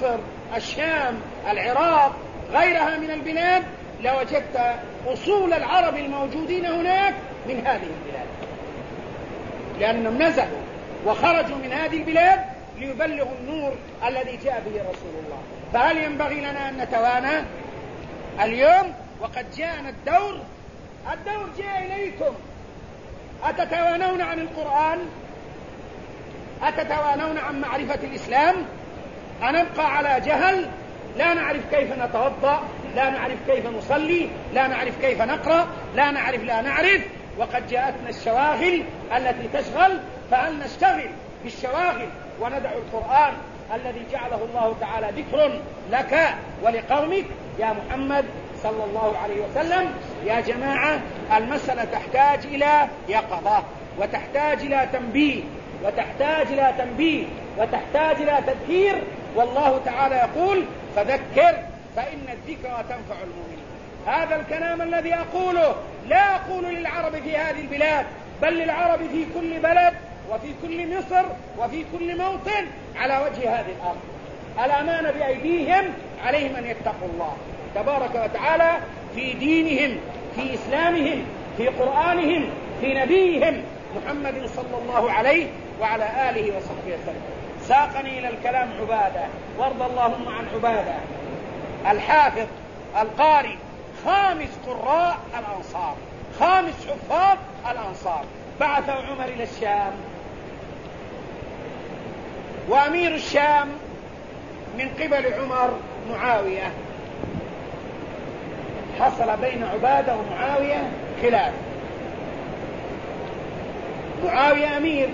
الشام، العراق، غيرها من البلاد، لوجدت أصول العرب الموجودين هناك من هذه البلاد، لأنهم نزلوا وخرجوا من هذه البلاد ليبلغوا النور الذي جاء به رسول الله. فهل ينبغي لنا أن نتوانى اليوم وقد جاءنا الدور جاء إليكم؟ أتتوانون عن القرآن؟ أتتوانون عن معرفة الإسلام؟ أنبقى على جهل، لا نعرف كيف نتوضأ، لا نعرف كيف نصلي، لا نعرف كيف نقرأ، لا نعرف، وقد جاءتنا الشواغل التي تشغل. فهل نشتغل بالشواغل وندع القرآن الذي جعله الله تعالى ذكر لك ولقومك يا محمد صلى الله عليه وسلم؟ يا جماعة، المسألة تحتاج إلى يقظة، وتحتاج إلى تنبيه، وتحتاج إلى تذكير. والله تعالى يقول: فذكر فإن الذكرى تنفع المؤمنين. هذا الكلام الذي أقوله لا أقول للعرب في هذه البلاد، بل للعرب في كل بلد وفي كل مصر وفي كل موطن على وجه هذه الأرض. الأمانة بأيديهم، عليهم أن يتقوا الله تبارك وتعالى في دينهم، في إسلامهم، في قرآنهم، في نبيهم محمد صلى الله عليه وعلى آله وصحبه وسلم. ساقني إلى الكلام عبادة، وارض اللهم عن عبادة الحافظ القارئ، خامس قراء الأنصار، خامس حفاظ الأنصار. بعث عمر إلى الشام، وأمير الشام من قبل عمر معاوية. حصل بين عبادة ومعاوية خلاف. معاوية أمير،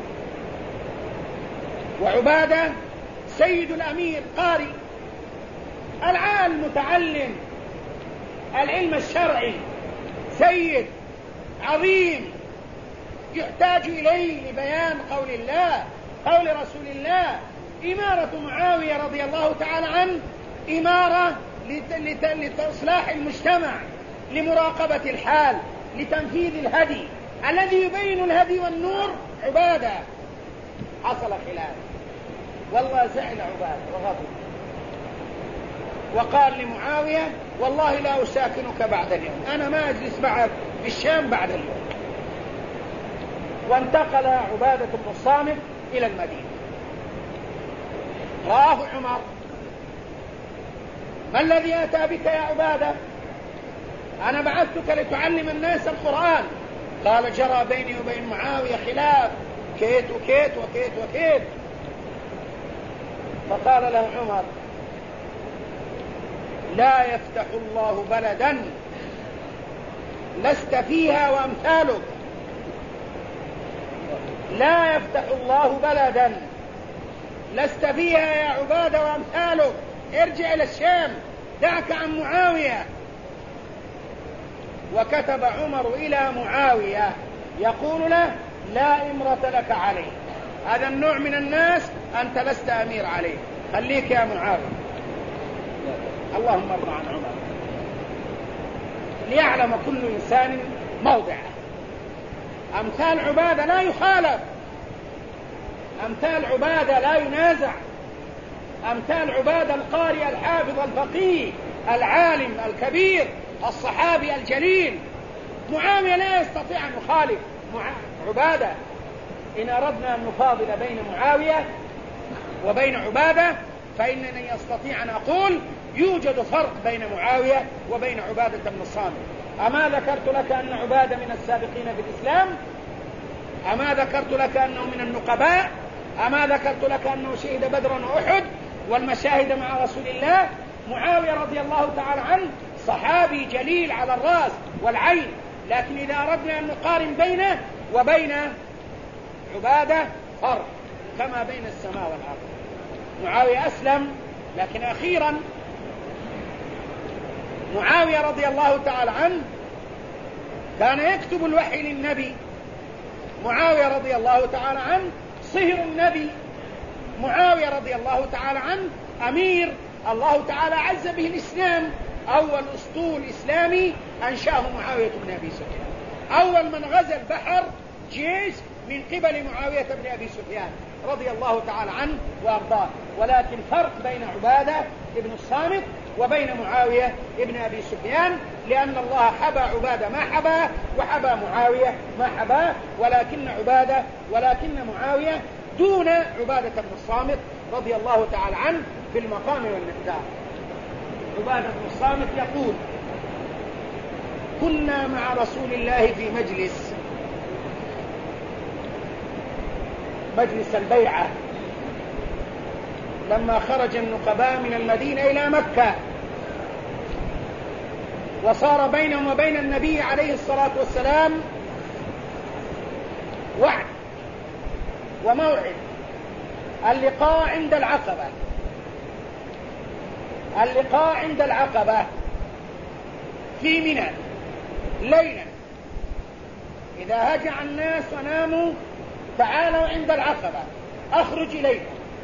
وعبادة سيد الأمير، قارئ، العالم، متعلم، العلم الشرعي، سيد عظيم يحتاج إليه لبيان قول الله، قول رسول الله. إمارة معاوية رضي الله تعالى عنه إمارة لإصلاح المجتمع، لمراقبة الحال، لتنفيذ الهدي الذي يبين الهدي والنور. عبادة حصل خلاف، والله زعل عبادة وغضب، وقال لمعاوية: والله لا أساكنك بعد اليوم، أنا ما أجلس معك في الشام بعد اليوم. وانتقل عبادة بن الصامت إلى المدينة. رآه عمر: ما الذي أتى بك يا عبادة؟ أنا بعثتك لتعلم الناس القرآن. قال: جرى بيني وبين معاوية خلاف، كيت وكيت وكيت وكيت. فقال له عمر: لا يفتح الله بلدا لست فيها وأمثالك، لا يفتح الله بلدا لست فيها يا عبادة وأمثالك، ارجع إلى الشام، دعك عن معاوية. وكتب عمر إلى معاوية يقول له: لا إمرة لك عليه، هذا النوع من الناس أنت لست أمير عليه، خليك يا معاوية. اللهم ارضى عن عمر، ليعلم كل إنسان موضعه. أمثال عبادة لا يخالف، أمثال عبادة لا ينازع، أمثال عبادة القارئ الحافظ الفقيه العالم الكبير الصحابي الجليل. معاوية لا يستطيع أن يخالف عبادة. إن أردنا أن نفاضل بين معاوية وبين عبادة فإنني أستطيع أن أقول يوجد فرق بين معاوية وبين عبادة بن الصامت. أما ذكرت لك أن عبادة من السابقين بالإسلام؟ أما ذكرت لك أنه من النقباء؟ أما ذكرت لك أنه شهد بدرا وأحد والمشاهد مع رسول الله؟ معاوية رضي الله تعالى عنه صحابي جليل على الرأس والعين، لكن إذا أردنا أن نقارن بينه وبين عبادة فرق كما بين السماء والأرض. معاوية أسلم، لكن أخيرا معاوية رضي الله تعالى عنه كان يكتب الوحي للنبي. معاوية رضي الله تعالى عنه صهر النبي. معاوية رضي الله تعالى عنه أمير الله تعالى عز به الإسلام. أول أسطول إسلامي أنشأه معاوية بن أبي سفيان. أول من غزا البحر جيش من قبل معاوية بن أبي سفيان رضي الله تعالى عنه وأرضاه، ولكن فرق بين عبادة بن الصامت وبين معاوية بن أبي سفيان، لأن الله حبى عبادة ما حباه، وحبى معاوية ما حباه، ولكن معاوية دون عبادة بن الصامت رضي الله تعالى عنه في المقام والمقدار. عبادة بن الصامت يقول: كنا مع رسول الله في مجلس البيعة لما خرج النقباء من المدينة إلى مكة، وصار بينهم وبين النبي عليه الصلاة والسلام وعد وموعد، اللقاء عند العقبة في منى ليلا، إذا هجع الناس وناموا تعالوا عند العقبة أخرج إليكم.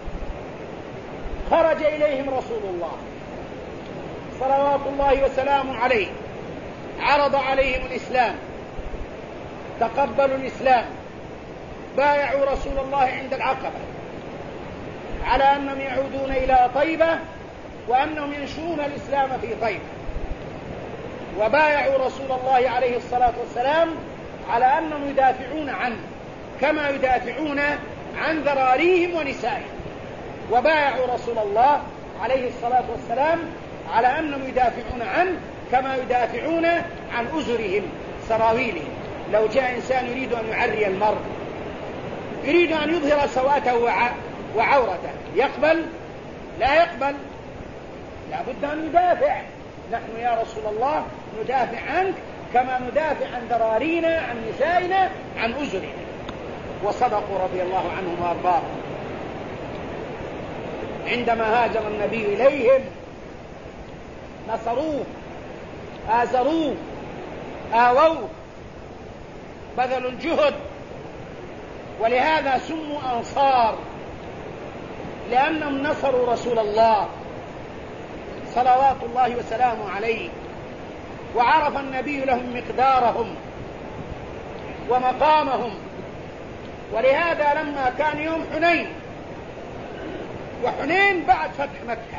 خرج إليهم رسول الله صلوات الله وسلامه عليه، عرض عليهم الإسلام، تقبلوا الإسلام، بايعوا رسول الله عند العقبة على أنهم يعودون إلى طيبة وأنهم ينشرون الإسلام في طيبة، وبايعوا رسول الله عليه الصلاة والسلام على أنهم يدافعون عنه كما يدافعون عن ذراريهم ونسائهم، وبايعوا رسول الله عليه الصلاة والسلام على أنهم يدافعون عنه كما يدافعون عن أزرهم سراويلهم. لو جاء إنسان يريد أن يعري المرء، يريد أن يظهر سوءته وعورته، يقبل؟ لا يقبل، لا بد أن ندافع. نحن يا رسول الله ندافع عنك كما ندافع عن ذرارينا، عن نسائنا، عن أزرنا. وصدقوا رضي الله عنهم وأرضاهم. عندما هاجر النبي إليهم نصروه، آزروه، آووه، بذلوا الجهد، ولهذا سموا أنصار، لأنهم نصروا رسول الله صلوات الله وسلامه عليه، وعرف النبي لهم مقدارهم ومقامهم. ولهذا لما كان يوم حنين، وحنين بعد فتح مكة،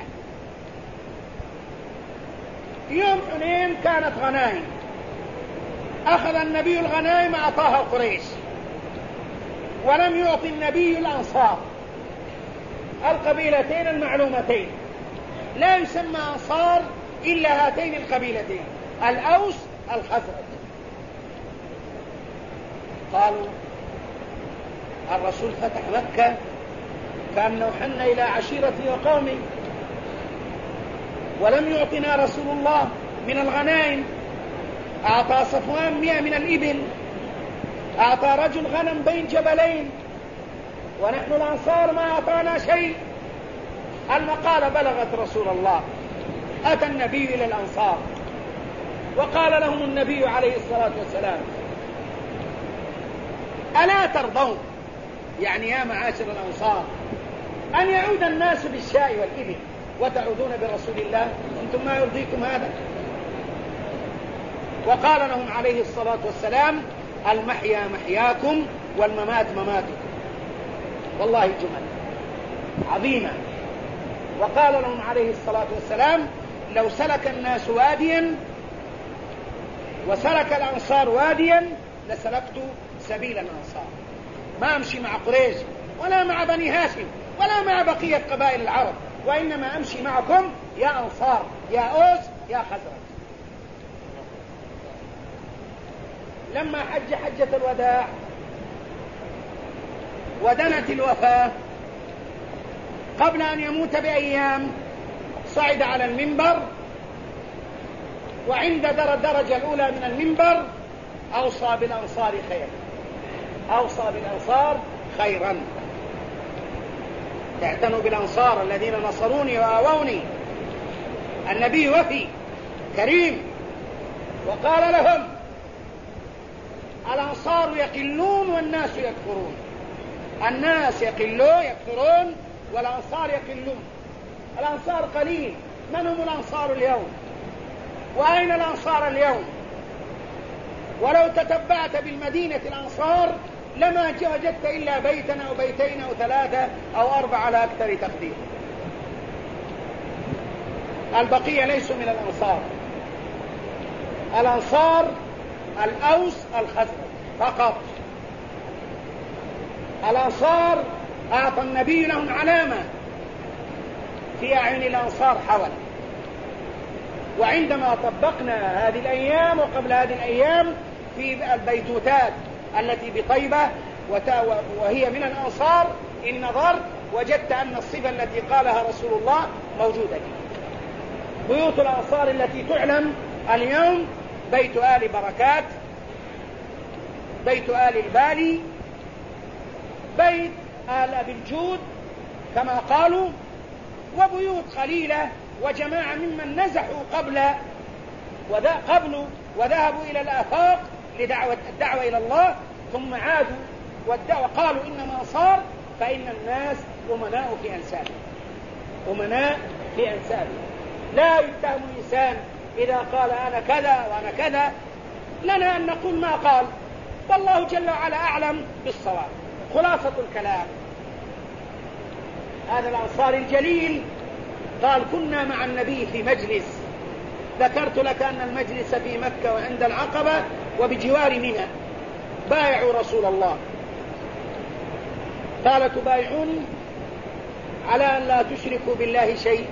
يوم حنين كانت غنائم، أخذ النبي الغنائم أعطاها قريش، ولم يعطي النبي الأنصار القبيلتين المعلومتين. لا يسمى أنصار إلا هاتين القبيلتين، الأوس الخزرج. قالوا الرسول فتح مكة كأنه حن إلى عشيرته وقومه، ولم يعطنا رسول الله من الغنائم. أعطى صفوان 100 من الإبل، أعطى رجل غنم بين جبلين، ونحن الأنصار ما أعطانا شيء. المقالة بلغت رسول الله، أتى النبي إلى الأنصار وقال لهم النبي عليه الصلاة والسلام: ألا ترضون، يعني يا معاشر الأنصار، أن يعود الناس بالشاء والإبل وتعودون برسول الله؟ أنتم ما يرضيكم هذا؟ وقال لهم عليه الصلاة والسلام: المحيا محياكم والممات مماتكم. والله جمل عظيمة. وقال لهم عليه الصلاة والسلام: لو سلك الناس واديا وسلك الأنصار واديا لسلكت سبيل الأنصار. ما أمشي مع قريش ولا مع بني هاشم ولا مع بقية قبائل العرب، وإنما أمشي معكم يا أنصار، يا أوس، يا خزرج. لما حج حجة الوداع ودنت الوفاة، قبل أن يموت بأيام صعد على المنبر، وعند الدرجة الأولى من المنبر أوصى بالأنصار خيرا، أوصى بالأنصار خيرا. اعتنوا بالأنصار الذين نصروني وآووني. النبي وفي كريم، وقال لهم: الأنصار يقلون والناس يكثرون. الناس يكثرون والأنصار يقلون. الأنصار قليل. من هم الأنصار اليوم؟ وأين الأنصار اليوم؟ ولو تتبعت بالمدينة الأنصار لما وجدت إلا بيتا أو بيتين أو ثلاثة أو أربعة على أكثر تقدير. البقية ليسوا من الأنصار. الأنصار الأوس الخزرج فقط. الأنصار أعطى النبي لهم علامة في أعين الأنصار حول. وعندما طبقنا هذه الأيام وقبل هذه الأيام في البيتوتات التي بطيبة وهي من الأنصار، إن نظرت وجدت أن الصفة التي قالها رسول الله موجودة فيه. بيوت الأنصار التي تعلم اليوم: بيت آل بركات، بيت آل البالي، بيت آل أبي الجود كما قالوا، وبيوت قليلة وجماعة ممن نزحوا قبل وذهبوا إلى الآفاق الدعوة إلى الله، ثم عادوا وقالوا إنما أنصار، فإن الناس أمناء في أنسابهم. أمناء في أنسابهم. لا يتهم الإنسان إذا قال أنا كذا وأنا كذا، لنا أن نقول ما قال، والله جل وعلا أعلم بالصواب. خلاصة الكلام: هذا الأنصاري الجليل قال: كنا مع النبي في مجلس، ذكرت لك أن المجلس في مكة وعند العقبة وبجوار منى، بايعوا رسول الله. قال: تبايعوني على أن لا تشركوا بالله شيء،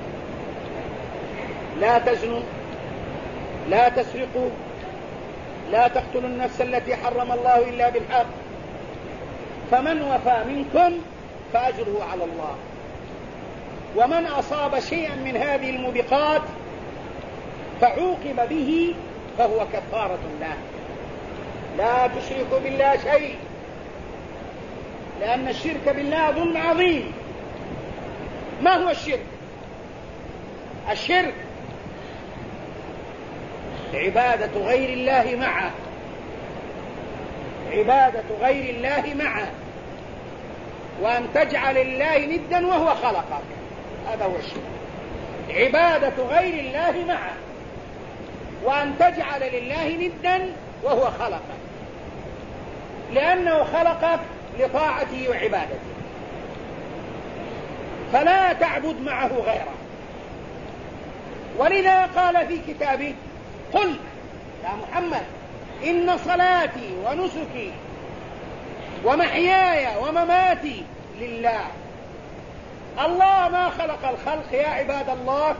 لا تزنوا، لا تسرقوا، لا تقتلوا النفس التي حرم الله إلا بالحق، فمن وفى منكم فأجره على الله، ومن أصاب شيئا من هذه الموبقات فعوقب به فهو كفارة له. لا تشركوا بالله شيء، لأن الشرك بالله ظلم عظيم. ما هو الشرك؟ الشرك عبادة غير الله معه، عبادة غير الله معه، وأن تجعل الله ندا وهو خلقك، هذا هو الشرك. عبادة غير الله معه، وأن تجعل لله ندا وهو خلقك، لأنه خلقك لطاعته وعبادته، فلا تعبد معه غيره. ولذا قال في كتابه: قل يا محمد إن صلاتي ونسكي ومحياي ومماتي لله. الله ما خلق الخلق يا عباد الله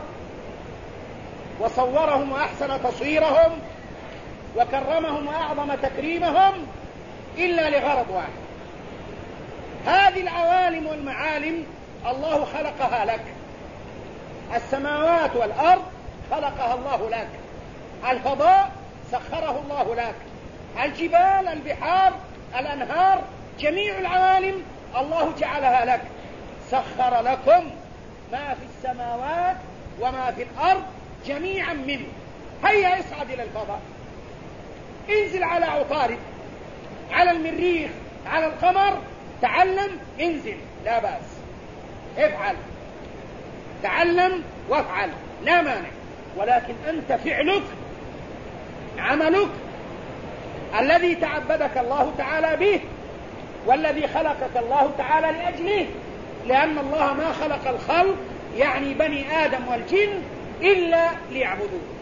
وصورهم وأحسن تصويرهم وكرمهم وأعظم تكريمهم إلا لغرض واحد. هذه العوالم والمعالم الله خلقها لك. السماوات والأرض خلقها الله لك، الفضاء سخره الله لك، الجبال، البحار، الأنهار، جميع العوالم الله جعلها لك. سخر لكم ما في السماوات وما في الأرض جميعا منه. هيا اصعد إلى الفضاء، انزل على عطارد، على المريخ، على القمر، تعلم، انزل، لا بأس، افعل، تعلم وافعل، لا مانع. ولكن أنت فعلك، عملك الذي تعبدك الله تعالى به والذي خلقك الله تعالى لأجله، لأن الله ما خلق الخلق يعني بني آدم والجن إلا ليعبدوه.